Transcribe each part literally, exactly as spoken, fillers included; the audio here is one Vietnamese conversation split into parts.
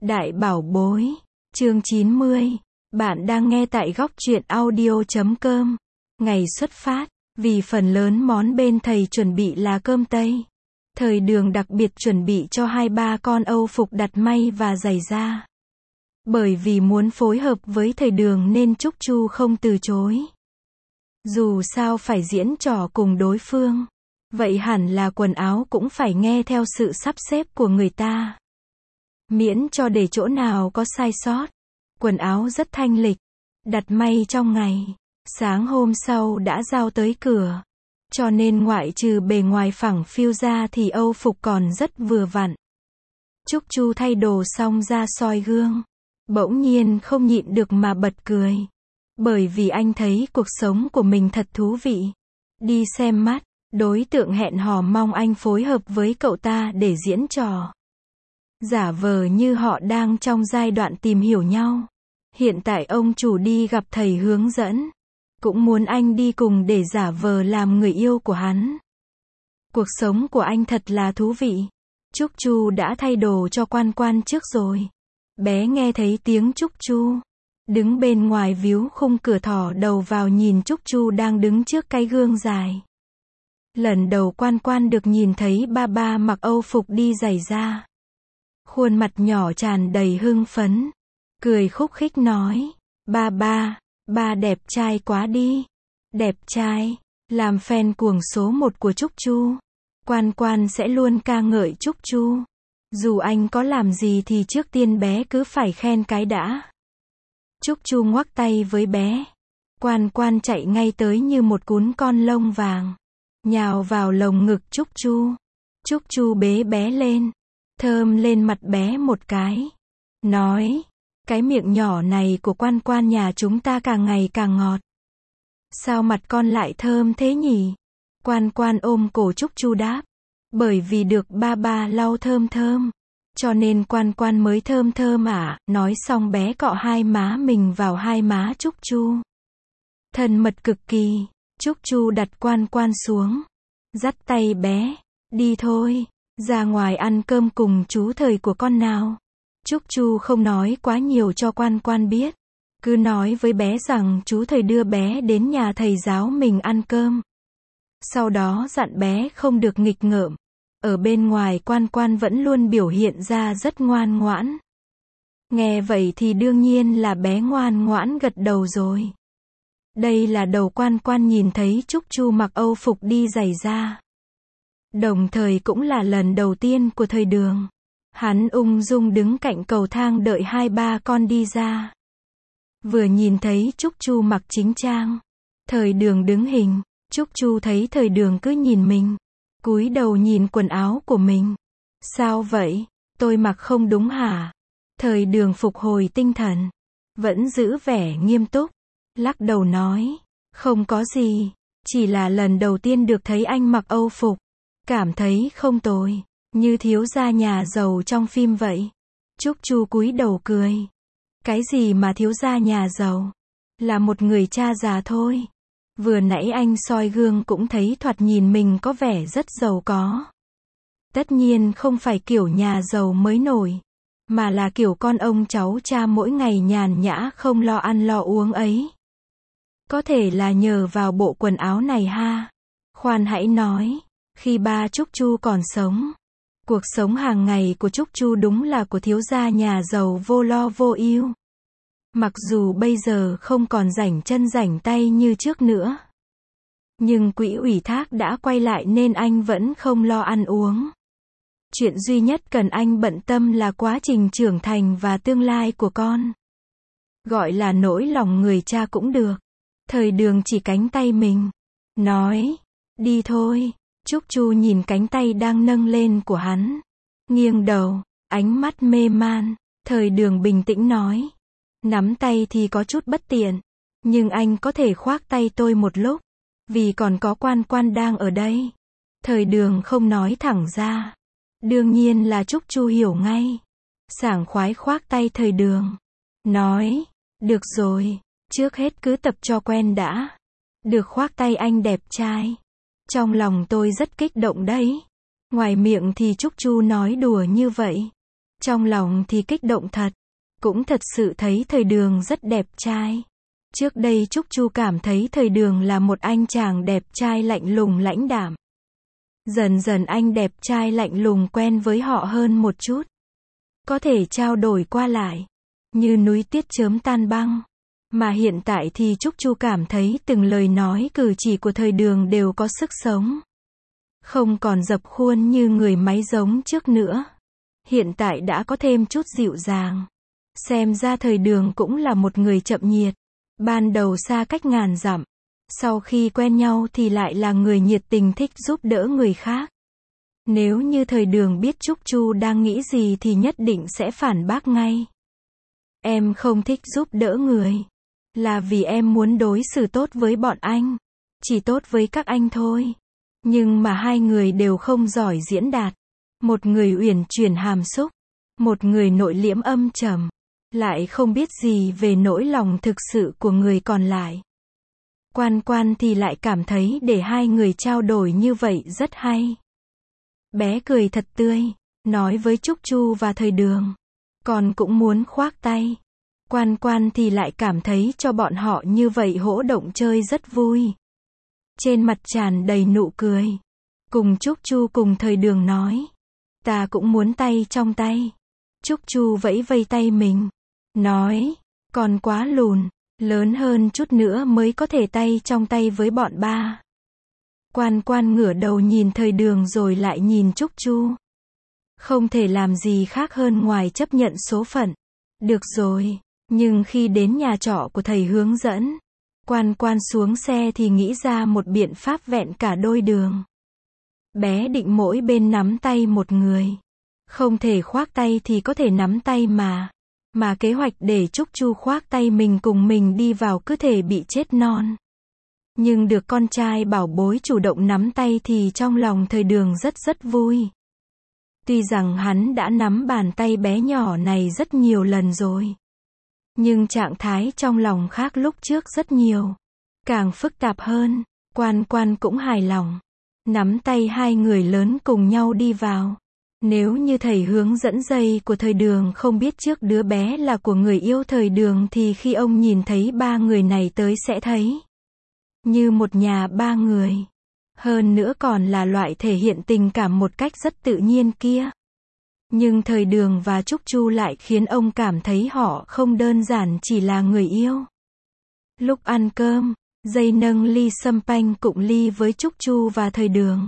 Đại bảo bối, chương chín mươi. Bạn đang nghe tại góc truyện audio chấm com. Ngày xuất phát, vì phần lớn món bên thầy chuẩn bị là cơm tây. Thời Đường đặc biệt chuẩn bị cho hai ba con Âu phục đặt may và giày da. Bởi vì muốn phối hợp với thầy Đường nên Trúc Chu không từ chối. Dù sao phải diễn trò cùng đối phương, vậy hẳn là quần áo cũng phải nghe theo sự sắp xếp của người ta. Miễn cho để chỗ nào có sai sót. Quần áo rất thanh lịch, đặt may trong ngày, sáng hôm sau đã giao tới cửa. Cho nên ngoại trừ bề ngoài phẳng phiu ra thì Âu phục còn rất vừa vặn. Trúc Chu thay đồ xong ra soi gương, bỗng nhiên không nhịn được mà bật cười. Bởi vì anh thấy cuộc sống của mình thật thú vị. Đi xem mắt, đối tượng hẹn hò mong anh phối hợp với cậu ta để diễn trò. Giả vờ như họ đang trong giai đoạn tìm hiểu nhau. Hiện tại ông chủ đi gặp thầy hướng dẫn, cũng muốn anh đi cùng để giả vờ làm người yêu của hắn. Cuộc sống của anh thật là thú vị. Trúc Chu đã thay đồ cho Quan Quan trước rồi. Bé nghe thấy tiếng Trúc Chu, đứng bên ngoài víu khung cửa thò đầu vào nhìn Trúc Chu đang đứng trước cái gương dài. Lần đầu Quan Quan được nhìn thấy ba ba mặc Âu phục đi giày da. Khuôn mặt nhỏ tràn đầy hưng phấn, cười khúc khích nói, ba ba, ba đẹp trai quá đi. Đẹp trai, làm fan cuồng số một của Trúc Chu. Quan Quan sẽ luôn ca ngợi Trúc Chu. Dù anh có làm gì thì trước tiên bé cứ phải khen cái đã. Trúc Chu ngoắc tay với bé. Quan Quan chạy ngay tới như một cún con lông vàng, nhào vào lồng ngực Trúc Chu. Trúc Chu bế bé lên, thơm lên mặt bé một cái, nói, cái miệng nhỏ này của Quan Quan nhà chúng ta càng ngày càng ngọt. Sao mặt con lại thơm thế nhỉ? Quan Quan ôm cổ Trúc Chu đáp, bởi vì được ba ba lau thơm thơm, cho nên Quan Quan mới thơm thơm à. Nói xong bé cọ hai má mình vào hai má Trúc Chu. Thân mật cực kỳ. Trúc Chu đặt Quan Quan xuống, dắt tay bé, đi thôi, ra ngoài ăn cơm cùng chú Thời của con nào. Trúc Chu không nói quá nhiều cho Quan Quan biết, cứ nói với bé rằng chú Thời đưa bé đến nhà thầy giáo mình ăn cơm. Sau đó dặn bé không được nghịch ngợm. Ở bên ngoài Quan Quan vẫn luôn biểu hiện ra rất ngoan ngoãn. Nghe vậy thì đương nhiên là bé ngoan ngoãn gật đầu rồi. Đây là đầu Quan Quan nhìn thấy Trúc Chu mặc Âu phục đi giày da. Đồng thời cũng là lần đầu tiên của Thời Đường. Hắn ung dung đứng cạnh cầu thang đợi hai ba con đi ra. Vừa nhìn thấy Trúc Chu mặc chính trang, Thời Đường đứng hình. Trúc Chu thấy Thời Đường cứ nhìn mình, cúi đầu nhìn quần áo của mình. Sao vậy? Tôi mặc không đúng hả? Thời Đường phục hồi tinh thần, vẫn giữ vẻ nghiêm túc, lắc đầu nói, không có gì, chỉ là lần đầu tiên được thấy anh mặc Âu phục, cảm thấy không tồi, như thiếu gia nhà giàu trong phim vậy. Trúc Chu cúi đầu cười. Cái gì mà thiếu gia nhà giàu? Là một người cha già thôi. Vừa nãy anh soi gương cũng thấy thoạt nhìn mình có vẻ rất giàu có. Tất nhiên không phải kiểu nhà giàu mới nổi, mà là kiểu con ông cháu cha mỗi ngày nhàn nhã không lo ăn lo uống ấy. Có thể là nhờ vào bộ quần áo này ha. Khoan hãy nói, khi ba Trúc Chu còn sống, cuộc sống hàng ngày của Trúc Chu đúng là của thiếu gia nhà giàu vô lo vô ưu. Mặc dù bây giờ không còn rảnh chân rảnh tay như trước nữa, nhưng quỹ ủy thác đã quay lại nên anh vẫn không lo ăn uống. Chuyện duy nhất cần anh bận tâm là quá trình trưởng thành và tương lai của con. Gọi là nỗi lòng người cha cũng được. Thời Đường chỉ cánh tay mình, nói, đi thôi. Trúc Chu nhìn cánh tay đang nâng lên của hắn, nghiêng đầu, ánh mắt mê man. Thời Đường bình tĩnh nói, nắm tay thì có chút bất tiện, nhưng anh có thể khoác tay tôi một lúc, vì còn có Quan Quan đang ở đây. Thời Đường không nói thẳng ra, đương nhiên là Trúc Chu hiểu ngay, sảng khoái khoác tay Thời Đường, nói, được rồi, trước hết cứ tập cho quen đã. Được khoác tay anh đẹp trai, trong lòng tôi rất kích động đấy. Ngoài miệng thì Trúc Chu nói đùa như vậy, Trong lòng thì kích động thật. Cũng thật sự thấy Thời Đường rất đẹp trai. Trước đây Trúc Chu cảm thấy Thời Đường là một anh chàng đẹp trai lạnh lùng lãnh đạm. Dần dần anh đẹp trai lạnh lùng quen với họ hơn một chút. Có thể trao đổi qua lại. Như núi tuyết chớm tan băng. Mà hiện tại thì Trúc Chu cảm thấy từng lời nói cử chỉ của Thời Đường đều có sức sống. Không còn dập khuôn như người máy giống trước nữa. Hiện tại đã có thêm chút dịu dàng. Xem ra Thời Đường cũng là một người chậm nhiệt. Ban đầu xa cách ngàn dặm. Sau khi quen nhau thì lại là người nhiệt tình thích giúp đỡ người khác. Nếu như Thời Đường biết Trúc Chu đang nghĩ gì thì nhất định sẽ phản bác ngay. Em không thích giúp đỡ người. Là vì em muốn đối xử tốt với bọn anh. Chỉ tốt với các anh thôi. Nhưng mà hai người đều không giỏi diễn đạt. Một người uyển chuyển hàm xúc. Một người nội liễm âm trầm. Lại không biết gì về nỗi lòng thực sự của người còn lại. Quan Quan thì lại cảm thấy để hai người trao đổi như vậy rất hay. Bé cười thật tươi, nói với Trúc Chu và Thời Đường. Còn cũng muốn khoác tay. Quan Quan thì lại cảm thấy cho bọn họ như vậy hỗ động chơi rất vui. Trên mặt tràn đầy nụ cười. Cùng Trúc Chu cùng Thời Đường nói. Ta cũng muốn tay trong tay. Trúc Chu vẫy vây tay mình. Nói, còn quá lùn, lớn hơn chút nữa mới có thể tay trong tay với bọn ba. Quan Quan ngửa đầu nhìn Thời Đường rồi lại nhìn Trúc Chu. Không thể làm gì khác hơn ngoài chấp nhận số phận. Được rồi, nhưng khi đến nhà trọ của thầy hướng dẫn, Quan Quan xuống xe thì nghĩ ra một biện pháp vẹn cả đôi đường. Bé định mỗi bên nắm tay một người. Không thể khoác tay thì có thể nắm tay mà. Mà kế hoạch để Trúc Chu khoác tay mình cùng mình đi vào cứ thể bị chết non. Nhưng được con trai bảo bối chủ động nắm tay thì trong lòng Thời Đường rất rất vui. Tuy rằng hắn đã nắm bàn tay bé nhỏ này rất nhiều lần rồi. Nhưng trạng thái trong lòng khác lúc trước rất nhiều. Càng phức tạp hơn, Quan Quan cũng hài lòng. Nắm tay hai người lớn cùng nhau đi vào. Nếu như thầy hướng dẫn dây của Thời Đường không biết trước đứa bé là của người yêu Thời Đường thì khi ông nhìn thấy ba người này tới sẽ thấy như một nhà ba người. Hơn nữa còn là loại thể hiện tình cảm một cách rất tự nhiên kia. Nhưng Thời Đường và Trúc Chu lại khiến ông cảm thấy họ không đơn giản chỉ là người yêu. Lúc ăn cơm, dây nâng ly sâm panh cụng ly với Trúc Chu và Thời Đường.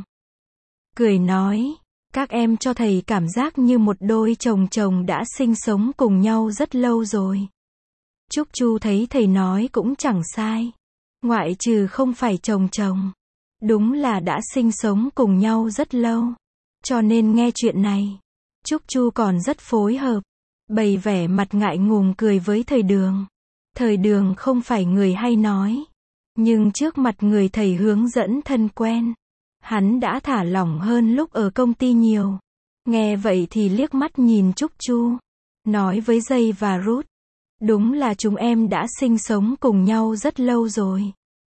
Cười nói, các em cho thầy cảm giác như một đôi chồng chồng đã sinh sống cùng nhau rất lâu rồi. Trúc Chu thấy thầy nói cũng chẳng sai. Ngoại trừ không phải chồng chồng. Đúng là đã sinh sống cùng nhau rất lâu. Cho nên nghe chuyện này, Trúc Chu còn rất phối hợp. Bày vẻ mặt ngại ngùng cười với Thời Đường. Thời Đường không phải người hay nói. Nhưng trước mặt người thầy hướng dẫn thân quen, hắn đã thả lỏng hơn lúc ở công ty nhiều. Nghe vậy thì liếc mắt nhìn Trúc Chu. Nói với Dây và Ruth. Đúng là chúng em đã sinh sống cùng nhau rất lâu rồi.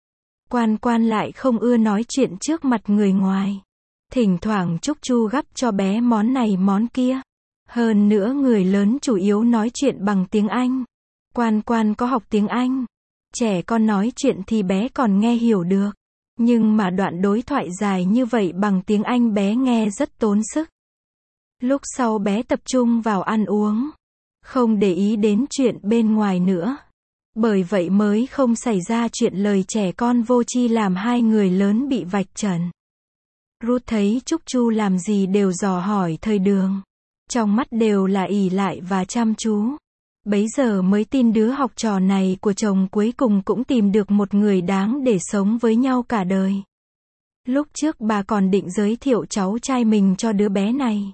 Quan Quan lại không ưa nói chuyện trước mặt người ngoài. Thỉnh thoảng Trúc Chu gắp cho bé món này món kia. Hơn nữa người lớn chủ yếu nói chuyện bằng tiếng Anh. Quan Quan có học tiếng Anh. Trẻ con nói chuyện thì bé còn nghe hiểu được. Nhưng mà đoạn đối thoại dài như vậy bằng tiếng Anh bé nghe rất tốn sức. Lúc sau bé tập trung vào ăn uống. Không để ý đến chuyện bên ngoài nữa. Bởi vậy mới không xảy ra chuyện lời trẻ con vô tri làm hai người lớn bị vạch trần. Ruth thấy Trúc Chu làm gì đều dò hỏi Thời Đường. Trong mắt đều là ỷ lại và chăm chú. Bấy giờ mới tin đứa học trò này của chồng cuối cùng cũng tìm được một người đáng để sống với nhau cả đời. Lúc trước bà còn định giới thiệu cháu trai mình cho đứa bé này.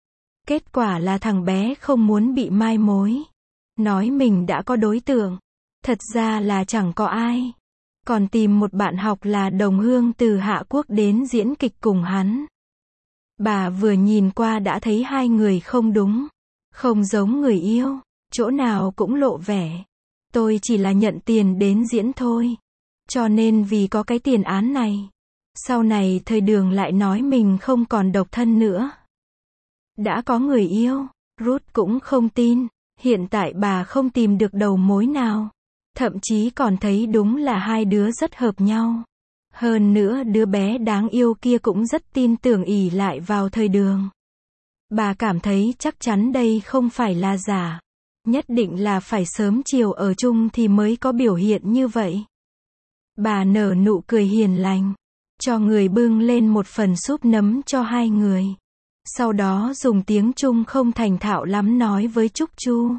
Kết quả là thằng bé không muốn bị mai mối. Nói mình đã có đối tượng. Thật ra là chẳng có ai. Còn tìm một bạn học là đồng hương từ Hạ Quốc đến diễn kịch cùng hắn. Bà vừa nhìn qua đã thấy hai người không đúng. Không giống người yêu. Chỗ nào cũng lộ vẻ. Tôi chỉ là nhận tiền đến diễn thôi. Cho nên vì có cái tiền án này. Sau này Thời Đường lại nói mình không còn độc thân nữa. Đã có người yêu. Ruth cũng không tin, hiện tại bà không tìm được đầu mối nào. Thậm chí còn thấy đúng là hai đứa rất hợp nhau. Hơn nữa đứa bé đáng yêu kia cũng rất tin tưởng ỷ lại vào Thời Đường. Bà cảm thấy chắc chắn đây không phải là giả. Nhất định là phải sớm chiều ở chung thì mới có biểu hiện như vậy. Bà nở nụ cười hiền lành, cho người bưng lên một phần súp nấm cho hai người. Sau đó dùng tiếng Trung không thành thạo lắm nói với Trúc Chu.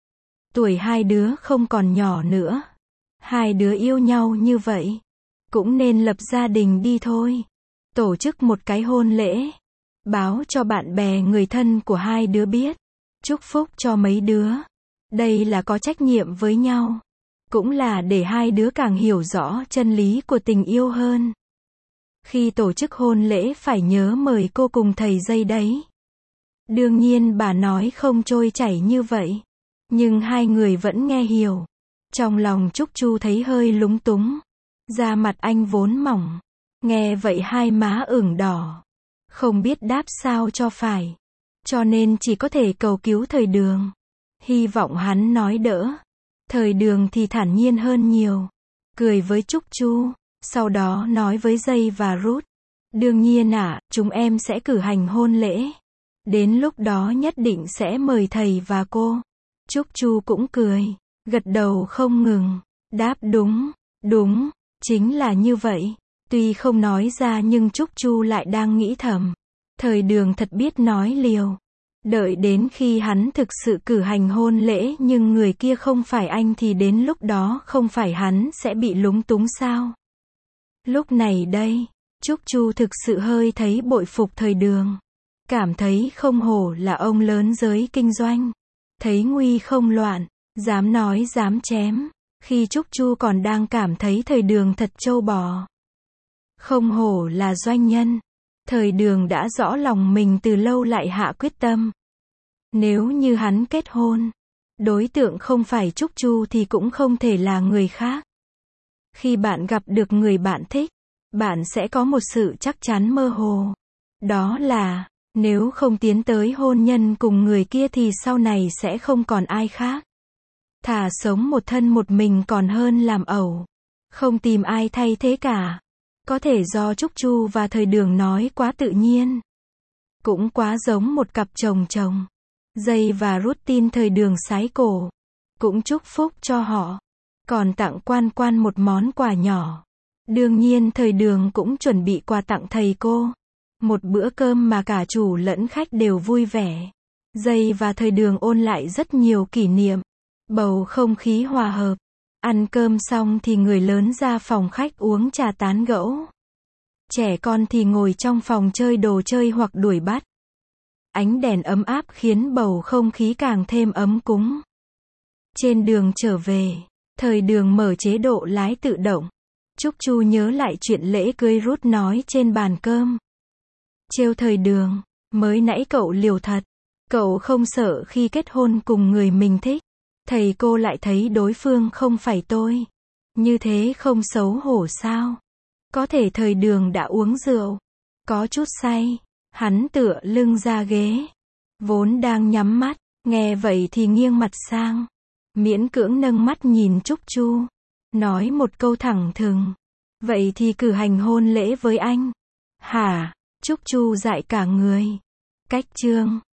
Tuổi hai đứa không còn nhỏ nữa. Hai đứa yêu nhau như vậy, cũng nên lập gia đình đi thôi. Tổ chức một cái hôn lễ. Báo cho bạn bè người thân của hai đứa biết. Chúc phúc cho mấy đứa. Đây là có trách nhiệm với nhau. Cũng là để hai đứa càng hiểu rõ chân lý của tình yêu hơn. Khi tổ chức hôn lễ phải nhớ mời cô cùng thầy dây đấy. Đương nhiên bà nói không trôi chảy như vậy. Nhưng hai người vẫn nghe hiểu. Trong lòng Trúc Chu thấy hơi lúng túng. Da mặt anh vốn mỏng. Nghe vậy hai má ửng đỏ. Không biết đáp sao cho phải. Cho nên chỉ có thể cầu cứu Thời Đường. Hy vọng hắn nói đỡ. Thời Đường thì thản nhiên hơn nhiều. Cười với Trúc Chu. Sau đó nói với Dây và Ruth. Đương nhiên ạ, à, chúng em sẽ cử hành hôn lễ. Đến lúc đó nhất định sẽ mời thầy và cô. Trúc Chu cũng cười. Gật đầu không ngừng. Đáp đúng. Đúng. Chính là như vậy. Tuy không nói ra nhưng Trúc Chu lại đang nghĩ thầm. Thời Đường thật biết nói liều. Đợi đến khi hắn thực sự cử hành hôn lễ nhưng người kia không phải anh thì đến lúc đó không phải hắn sẽ bị lúng túng sao? Lúc này đây, Trúc Chu thực sự hơi thấy bội phục Thời Đường. Cảm thấy không hổ là ông lớn giới kinh doanh. Thấy nguy không loạn, dám nói dám chém. Khi Trúc Chu còn đang cảm thấy Thời Đường thật trâu bò. Không hổ là doanh nhân. Thời Đường đã rõ lòng mình từ lâu lại hạ quyết tâm. Nếu như hắn kết hôn, đối tượng không phải Trúc Chu thì cũng không thể là người khác. Khi bạn gặp được người bạn thích, bạn sẽ có một sự chắc chắn mơ hồ. Đó là, nếu không tiến tới hôn nhân cùng người kia thì sau này sẽ không còn ai khác. Thà sống một thân một mình còn hơn làm ẩu. Không tìm ai thay thế cả. Có thể do Trúc Chu và Thời Đường nói quá tự nhiên. Cũng quá giống một cặp chồng chồng. Dây và Ruth tin Thời Đường sái cổ. Cũng chúc phúc cho họ. Còn tặng Quan Quan một món quà nhỏ. Đương nhiên Thời Đường cũng chuẩn bị quà tặng thầy cô. Một bữa cơm mà cả chủ lẫn khách đều vui vẻ. Dây và Thời Đường ôn lại rất nhiều kỷ niệm. Bầu không khí hòa hợp. Ăn cơm xong thì người lớn ra phòng khách uống trà tán gẫu. Trẻ con thì ngồi trong phòng chơi đồ chơi hoặc đuổi bắt. Ánh đèn ấm áp khiến bầu không khí càng thêm ấm cúng. Trên đường trở về, Thời Đường mở chế độ lái tự động. Trúc Chu nhớ lại chuyện lễ cưới Ruth nói trên bàn cơm. Trêu Thời Đường, mới nãy cậu liều thật. Cậu không sợ khi kết hôn cùng người mình thích. Thầy cô lại thấy đối phương không phải tôi. Như thế không xấu hổ sao? Có thể Thời Đường đã uống rượu. Có chút say. Hắn tựa lưng ra ghế. Vốn đang nhắm mắt. Nghe vậy thì nghiêng mặt sang. Miễn cưỡng nâng mắt nhìn Trúc Chu. Nói một câu thẳng thừng. Vậy thì cử hành hôn lễ với anh. Hả? Trúc Chu dại cả người. Cách chương.